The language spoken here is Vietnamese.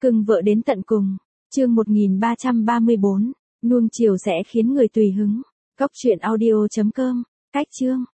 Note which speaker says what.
Speaker 1: Cưng vợ đến tận cùng. Chương 1334. Nuông chiều sẽ khiến người tùy hứng. Cóc truyện audio.com. Cách chương.